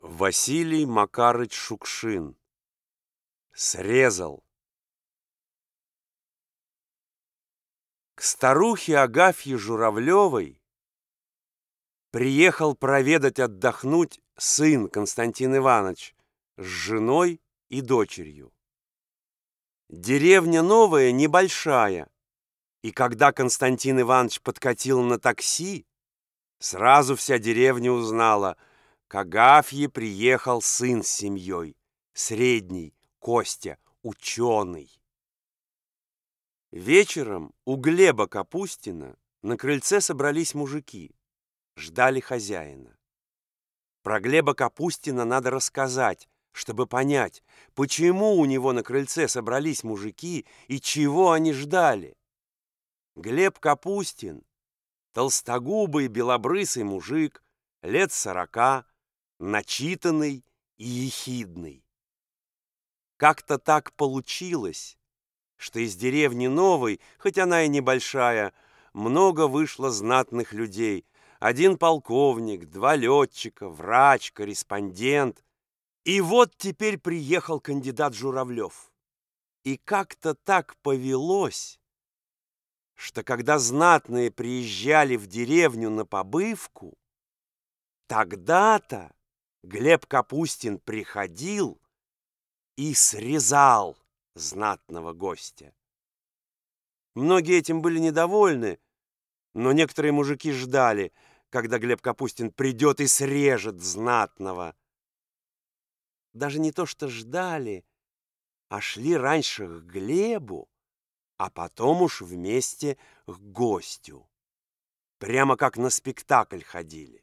Василий Макарыч Шукшин. Срезал. К старухе Агафье Журавлевой приехал проведать отдохнуть сын Константин Иванович с женой и дочерью. Деревня новая, небольшая, и когда Константин Иванович подкатил на такси, сразу вся деревня узнала: к Агафье приехал сын с семьей, средний, Костя, ученый. Вечером у Глеба Капустина на крыльце собрались мужики, ждали хозяина. Про Глеба Капустина надо рассказать, чтобы понять, почему у него на крыльце собрались мужики и чего они ждали. Глеб Капустин — толстогубый белобрысый мужик, лет 40, начитанный и ехидный. Как-то так получилось, что из деревни новой, хоть она и небольшая, много вышло знатных людей. Один полковник, 2 летчика, врач, корреспондент. И вот теперь приехал кандидат Журавлев. И как-то так повелось, что когда знатные приезжали в деревню на побывку, тогда-то Глеб Капустин приходил и срезал знатного гостя. Многие этим были недовольны, но некоторые мужики ждали, когда Глеб Капустин придет и срежет знатного. Даже не то что ждали, а шли раньше к Глебу, а потом уж вместе к гостю. Прямо как на спектакль ходили.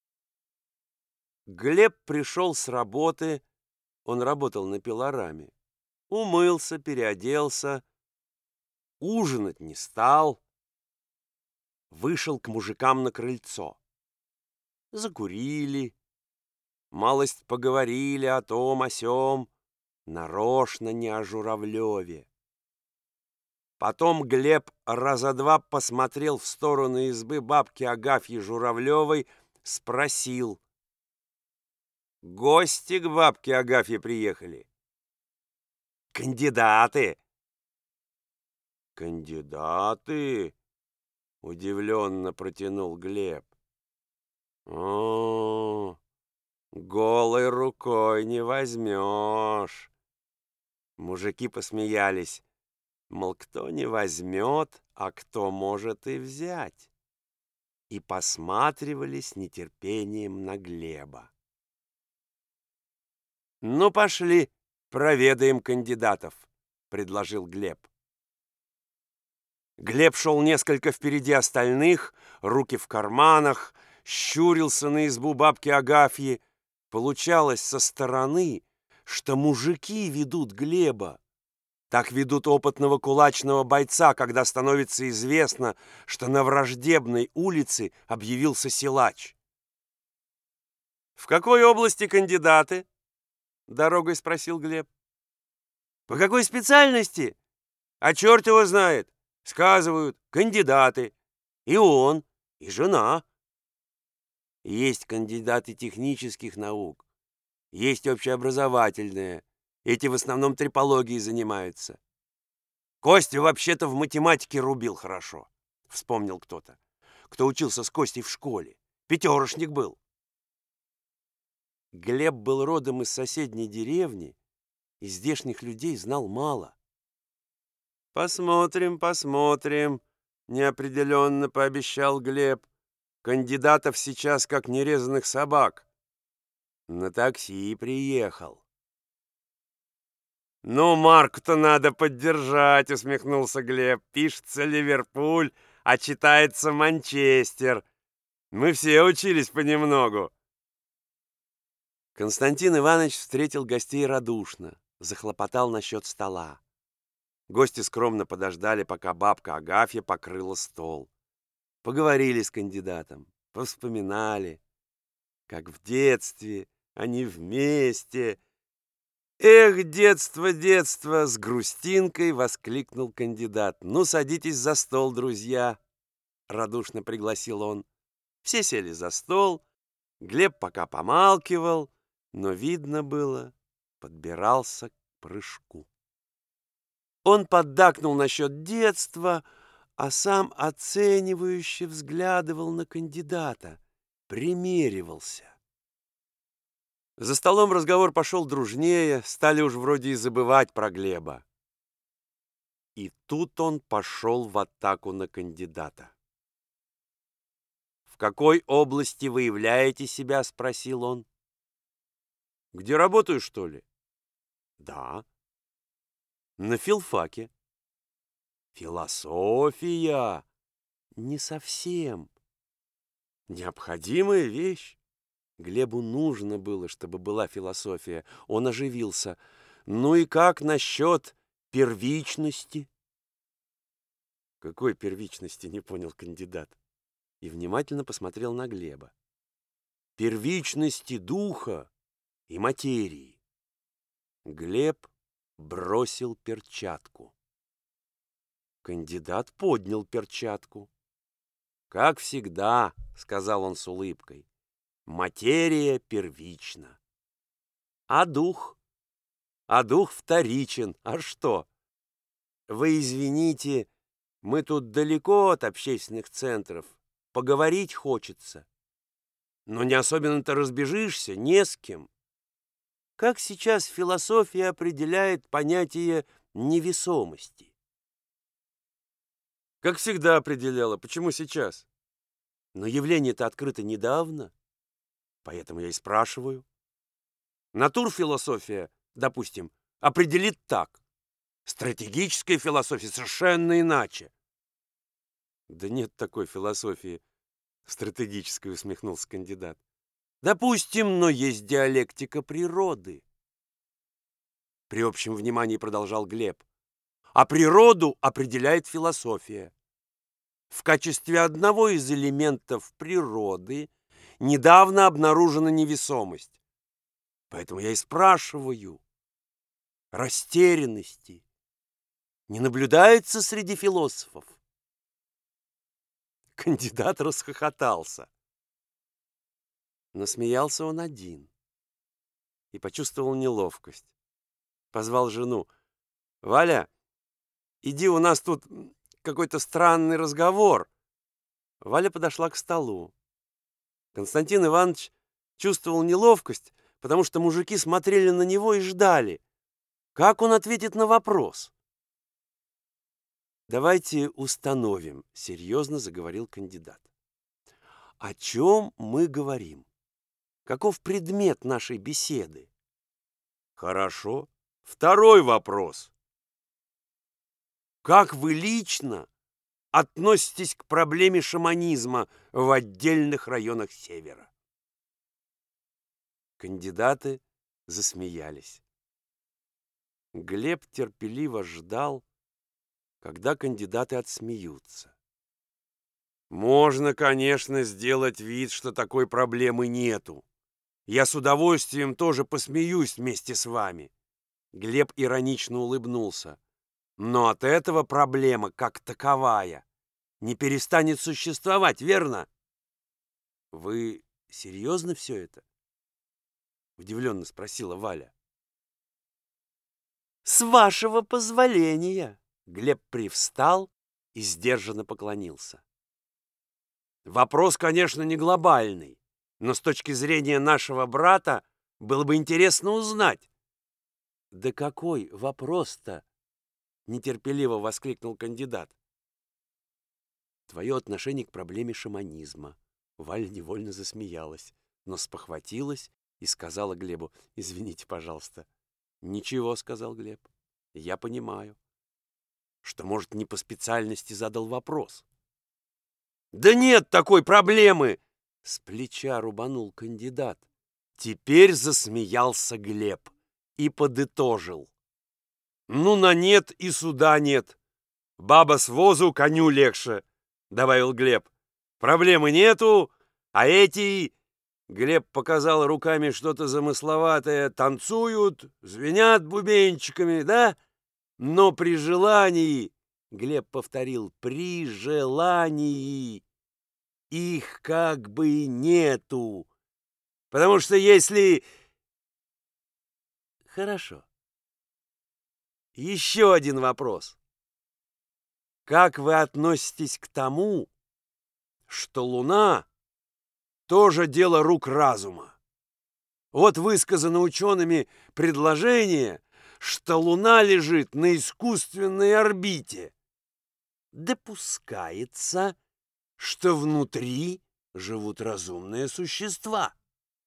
Глеб пришел с работы, он работал на пилораме. Умылся, переоделся, ужинать не стал. Вышел к мужикам на крыльцо. Закурили, малость поговорили о том, о сём, нарочно не о Журавлеве. Потом Глеб раза два посмотрел в сторону избы бабки Агафьи Журавлевой, спросил: «Гости к бабке Агафье приехали?» «Кандидаты». «Кандидаты?» — удивленно протянул Глеб. «О, голой рукой не возьмешь». Мужики посмеялись, мол, кто не возьмет, а кто может и взять. И посматривали с нетерпением на Глеба. «Ну, пошли, проведаем кандидатов», — предложил Глеб. Глеб шел несколько впереди остальных, руки в карманах, щурился на избу бабки Агафьи. Получалось со стороны, что мужики ведут Глеба. Так ведут опытного кулачного бойца, когда становится известно, что на враждебной улице объявился силач. «В какой области кандидаты?» — дорогой спросил Глеб. «По какой специальности? А черт его знает. Сказывают, кандидаты. И он, и жена. Есть кандидаты технических наук, есть общеобразовательные. Эти в основном трипологией занимаются. Костя вообще-то в математике рубил хорошо», — вспомнил кто-то, кто учился с Костей в школе. Пятерошник был. Глеб был родом из соседней деревни и здешних людей знал мало. «Посмотрим, посмотрим», — неопределенно пообещал Глеб. «Кандидатов сейчас как нерезанных собак. На такси приехал». «Ну, Марку-то надо поддержать», — усмехнулся Глеб. «Пишется Ливерпуль, а читается Манчестер. Мы все учились понемногу». Константин Иванович встретил гостей радушно, захлопотал насчет стола. Гости скромно подождали, пока бабка Агафья покрыла стол. Поговорили с кандидатом, повспоминали, как в детстве они вместе. «Эх, детство, детство!» — с грустинкой воскликнул кандидат. «Ну, садитесь за стол, друзья!» — радушно пригласил он. Все сели за стол. Глеб пока помалкивал, но, видно было, подбирался к прыжку. Он поддакнул насчет детства, а сам оценивающе взглядывал на кандидата, примеривался. За столом разговор пошел дружнее, стали уж вроде и забывать про Глеба. И тут он пошел в атаку на кандидата. «В какой области вы являете себя?» — спросил он. «Где работаю, что ли?» «Да». «На филфаке». «Философия?» «Не совсем. Необходимая вещь». Глебу нужно было, чтобы была философия. Он оживился. «Ну и как насчет первичности?» «Какой первичности?» — не понял кандидат. И внимательно посмотрел на Глеба. «Первичности духа и материи». Глеб бросил перчатку. Кандидат поднял перчатку. «Как всегда», — сказал он с улыбкой, — «материя первична. А дух? А дух вторичен. А что? Вы извините, мы тут далеко от общественных центров. Поговорить хочется. Но не особенно-то разбежишься, не с кем. Как сейчас философия определяет понятие невесомости?» «Как всегда определяла. Почему сейчас?» «Но явление-то открыто недавно, поэтому я и спрашиваю. Натурфилософия, допустим, определит так. Стратегическая философия совершенно иначе». «Да нет такой философии стратегической», — усмехнулся кандидат. «Допустим, но есть диалектика природы». При общем внимании продолжал Глеб. А природу определяет философия. В качестве одного из элементов природы недавно обнаружена невесомость. Поэтому я и спрашиваю, растерянности не наблюдается среди философов? Кандидат расхохотался. Но смеялся он один и почувствовал неловкость. Позвал жену. «Валя, иди, у нас тут какой-то странный разговор». Валя подошла к столу. Константин Иванович чувствовал неловкость, потому что мужики смотрели на него и ждали, как он ответит на вопрос. «Давайте установим», — серьезно заговорил кандидат. «О чем мы говорим? Каков предмет нашей беседы?» «Хорошо. Второй вопрос. Как вы лично относитесь к проблеме шаманизма в отдельных районах Севера?» Кандидаты засмеялись. Глеб терпеливо ждал, когда кандидаты отсмеются. «Можно, конечно, сделать вид, что такой проблемы нету. Я с удовольствием тоже посмеюсь вместе с вами». Глеб иронично улыбнулся. «Но от этого проблема, как таковая, не перестанет существовать, верно?» «Вы серьезно все это?» — удивленно спросила Валя. «С вашего позволения!» Глеб привстал и сдержанно поклонился. «Вопрос, конечно, не глобальный, но с точки зрения нашего брата было бы интересно узнать». «Да какой вопрос-то?» — нетерпеливо воскликнул кандидат. «Твое отношение к проблеме шаманизма». Валя невольно засмеялась, но спохватилась и сказала Глебу: «Извините, пожалуйста». «Ничего», — сказал Глеб, — «я понимаю, что, может, не по специальности задал вопрос». «Да нет такой проблемы!» — с плеча рубанул кандидат. Теперь засмеялся Глеб и подытожил: «Ну, на нет и суда нет. Баба с возу коню легче», — добавил Глеб. «Проблемы нету, а эти...» Глеб показал руками что-то замысловатое. «Танцуют, звенят бубенчиками, да? Но при желании...» Глеб повторил: «при желании их как бы нету. Потому что если Хорошо. Еще один вопрос. Как вы относитесь к тому, что Луна тоже дело рук разума? Вот высказано учеными предложение, что Луна лежит на искусственной орбите. Допускается, что внутри живут разумные существа.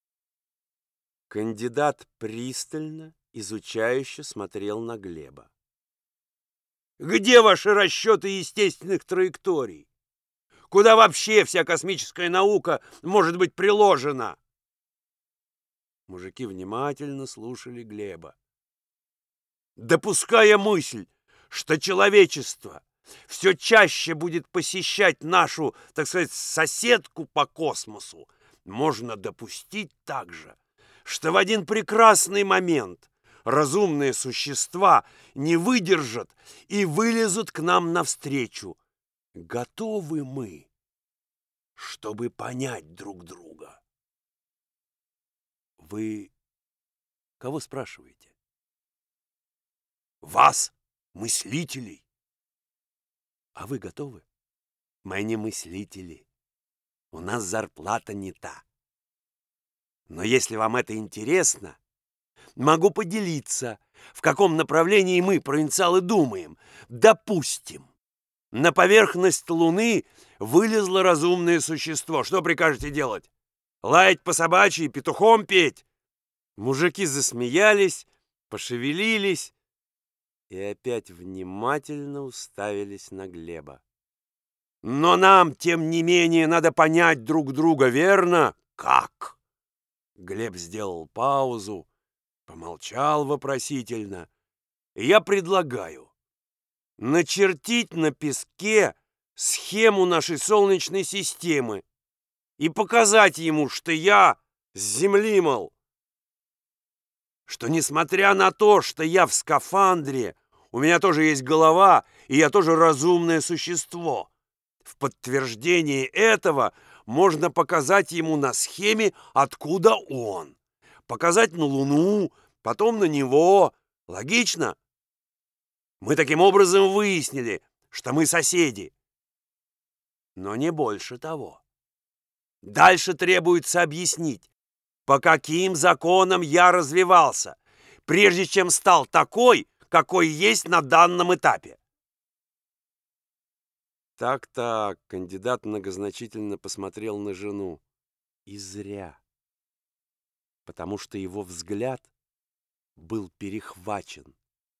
Кандидат пристально, изучающе смотрел на Глеба. Где ваши расчеты естественных траекторий? Куда вообще вся космическая наука может быть приложена? Мужики внимательно слушали Глеба. Допуская мысль, что человечество все чаще будет посещать нашу, так сказать, соседку по космосу, можно допустить также, что в один прекрасный момент разумные существа не выдержат и вылезут к нам навстречу. Готовы мы, чтобы понять друг друга? Вы кого спрашиваете? Вас, мыслителей. А вы готовы? Мы не мыслители. У нас зарплата не та. Но если вам это интересно, могу поделиться, в каком направлении мы, провинциалы, думаем. Допустим, на поверхность Луны вылезло разумное существо. Что прикажете делать? Лаять по собачьи, петухом петь? Мужики засмеялись, пошевелились и опять внимательно уставились на Глеба. Но нам, тем не менее, надо понять друг друга, верно? Как? Глеб сделал паузу, помолчал вопросительно. Я предлагаю начертить на песке схему нашей Солнечной системы и показать ему, что я с Земли, мол, что несмотря на то, что я в скафандре, у меня тоже есть голова, и я тоже разумное существо. В подтверждение этого можно показать ему на схеме, откуда он. Показать на Луну, потом на него. Логично? Мы таким образом выяснили, что мы соседи. Но не больше того. Дальше требуется объяснить, по каким законам я развивался, прежде чем стал такой, какой есть на данном этапе. Так, кандидат многозначительно посмотрел на жену. И зря. Потому что его взгляд был перехвачен.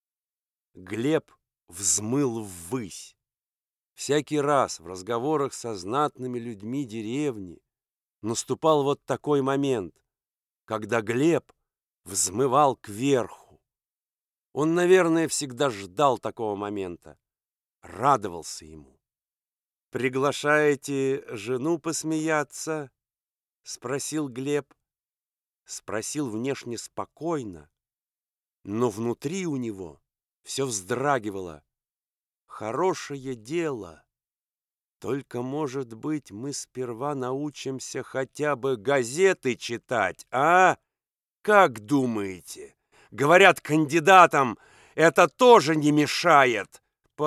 Глеб взмыл ввысь. Всякий раз в разговорах со знатными людьми деревни наступал вот такой момент, когда Глеб взмывал кверху. Он, наверное, всегда ждал такого момента, радовался ему. «Приглашаете жену посмеяться?» — спросил Глеб. Спросил внешне спокойно, но внутри у него все вздрагивало. «Хорошее дело. Только, может быть, мы сперва научимся хотя бы газеты читать, а? Как думаете? Говорят, кандидатам это тоже не мешает.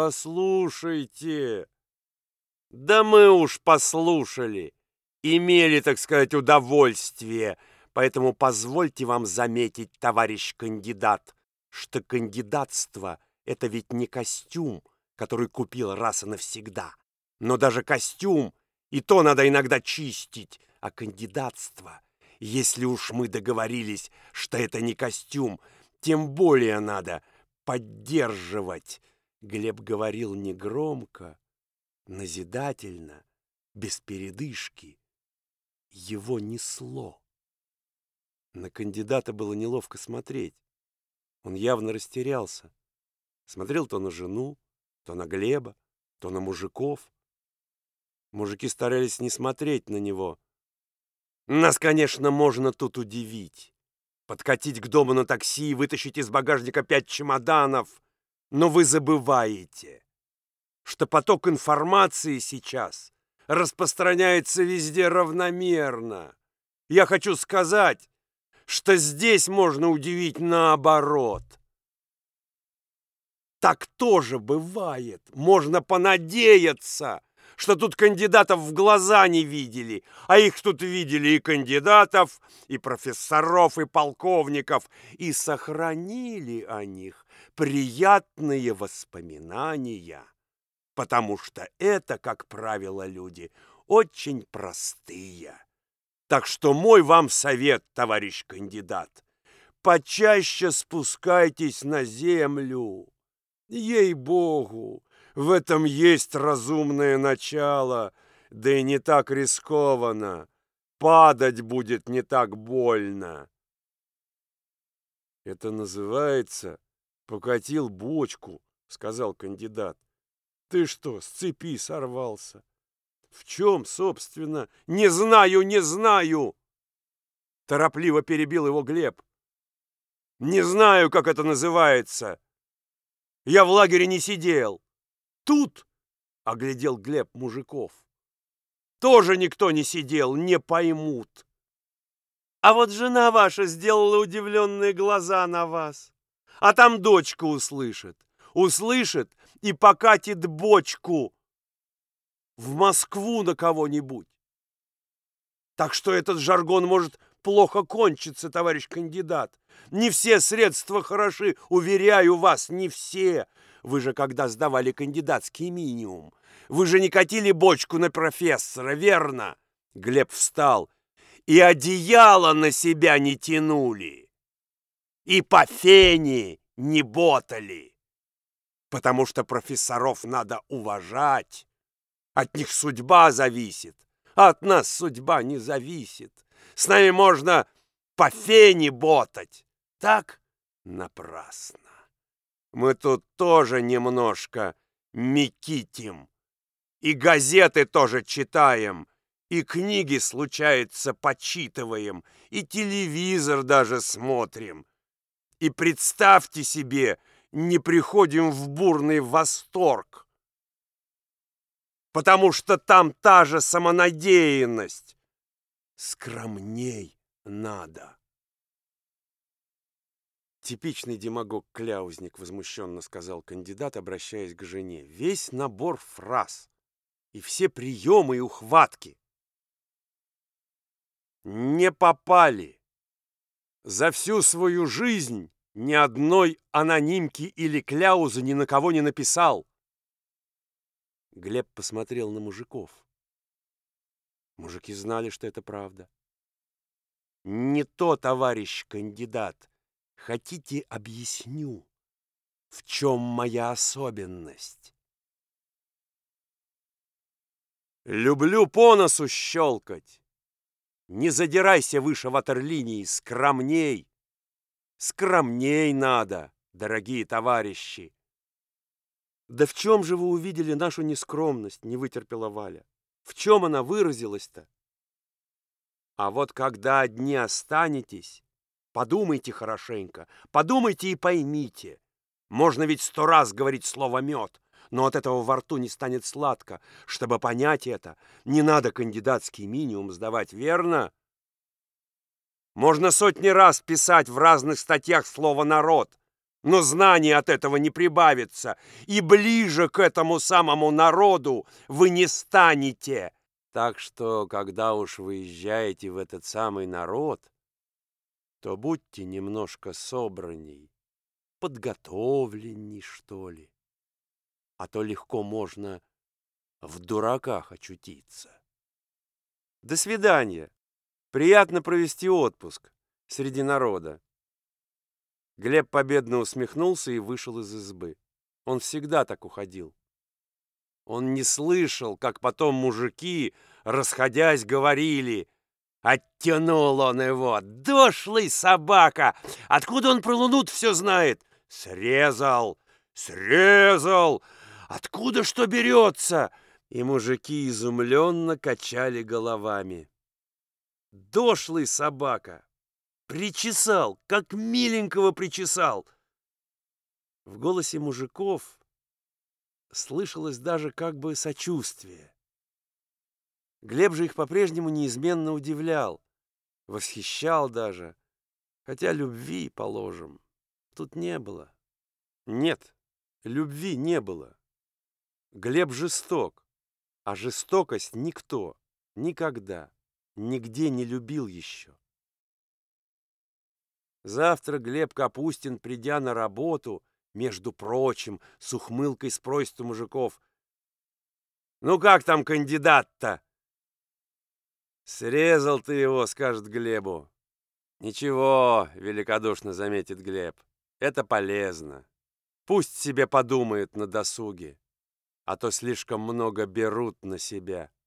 Послушайте. Да мы уж послушали. Имели, так сказать, удовольствие. Поэтому позвольте вам заметить, товарищ кандидат, что кандидатство — это ведь не костюм, который купил раз и навсегда. Но даже костюм и то надо иногда чистить, а кандидатство, если уж мы договорились, что это не костюм, тем более надо поддерживать. Глеб говорил негромко, назидательно, без передышки. Его несло. На кандидата было неловко смотреть. Он явно растерялся. Смотрел то на жену, то на Глеба, то на мужиков. Мужики старались не смотреть на него. Нас, конечно, можно тут удивить. Подкатить к дому на такси и вытащить из багажника 5 чемоданов. Но вы забываете, что поток информации сейчас распространяется везде равномерно. Я хочу сказать, что здесь можно удивить наоборот. Так тоже бывает. Можно понадеяться, что тут кандидатов в глаза не видели, а их тут видели и кандидатов, и профессоров, и полковников, и сохранили о них приятные воспоминания, потому что это, как правило, люди очень простые. Так что мой вам совет, товарищ кандидат, почаще спускайтесь на землю. Ей-богу, в этом есть разумное начало, да и не так рискованно. Падать будет не так больно. Это называется «покатил бочку», сказал кандидат. Ты что, с цепи сорвался? В чем, собственно? Не знаю, не знаю! Торопливо перебил его Глеб. Не знаю, как это называется. Я в лагере не сидел. Тут, оглядел Глеб мужиков, тоже никто не сидел, не поймут. А вот жена ваша сделала удивленные глаза на вас. А там дочка услышит. Услышит и покатит бочку в Москву на кого-нибудь. Так что этот жаргон может плохо кончиться, товарищ кандидат. Не все средства хороши, уверяю вас, не все. Вы же когда сдавали кандидатский минимум, вы же не катили бочку на профессора, верно? Глеб встал. И одеяло на себя не тянули, и по фене не ботали, потому что профессоров надо уважать. От них судьба зависит, а от нас судьба не зависит. С нами можно по фене ботать. Так напрасно. Мы тут тоже немножко мекитим. И газеты тоже читаем, и книги, случается, почитываем, и телевизор даже смотрим. И представьте себе, не приходим в бурный восторг, потому что там та же самонадеянность. Скромней надо. Типичный демагог-кляузник, возмущенно сказал кандидат, обращаясь к жене. Весь набор фраз и все приемы и ухватки. Не попали. За всю свою жизнь ни одной анонимки или кляузы ни на кого не написал. Глеб посмотрел на мужиков. Мужики знали, что это правда. Не то, товарищ кандидат. Хотите, объясню, в чем моя особенность? Люблю по носу щелкать. Не задирайся выше ватерлинии, скромней. Скромней надо, дорогие товарищи. Да в чем же вы увидели нашу нескромность, не вытерпела Валя? В чем она выразилась-то? А вот когда одни останетесь, подумайте хорошенько, подумайте и поймите. Можно ведь 100 раз говорить слово «мед», но от этого во рту не станет сладко. Чтобы понять это, не надо кандидатский минимум сдавать, верно? Можно сотни раз писать в разных статьях слово «народ», но знаний от этого не прибавится, и ближе к этому самому народу вы не станете. Так что, когда уж выезжаете в этот самый народ, то будьте немножко собранней, подготовленней, что ли. А то легко можно в дураках очутиться. До свидания. Приятно провести отпуск среди народа. Глеб победно усмехнулся и вышел из избы. Он всегда так уходил. Он не слышал, как потом мужики, расходясь, говорили: оттянул он его, дошлый собака! Откуда он про Луну все знает? Срезал, срезал! Откуда что берется? И мужики изумленно качали головами. Дошлый собака! Причесал, как миленького причесал! В голосе мужиков слышалось даже как бы сочувствие. Глеб же их по-прежнему неизменно удивлял, восхищал даже. Хотя любви, положим, тут не было. Нет, любви не было. Глеб жесток, а жестокость никто никогда, нигде не любил еще. Завтра Глеб Капустин, придя на работу, между прочим, с ухмылкой спросит у мужиков: «Ну как там кандидат-то?» «Срезал ты его», — скажет Глебу. «Ничего», — великодушно заметит Глеб, — «это полезно. Пусть себе подумает на досуге, а то слишком много берут на себя».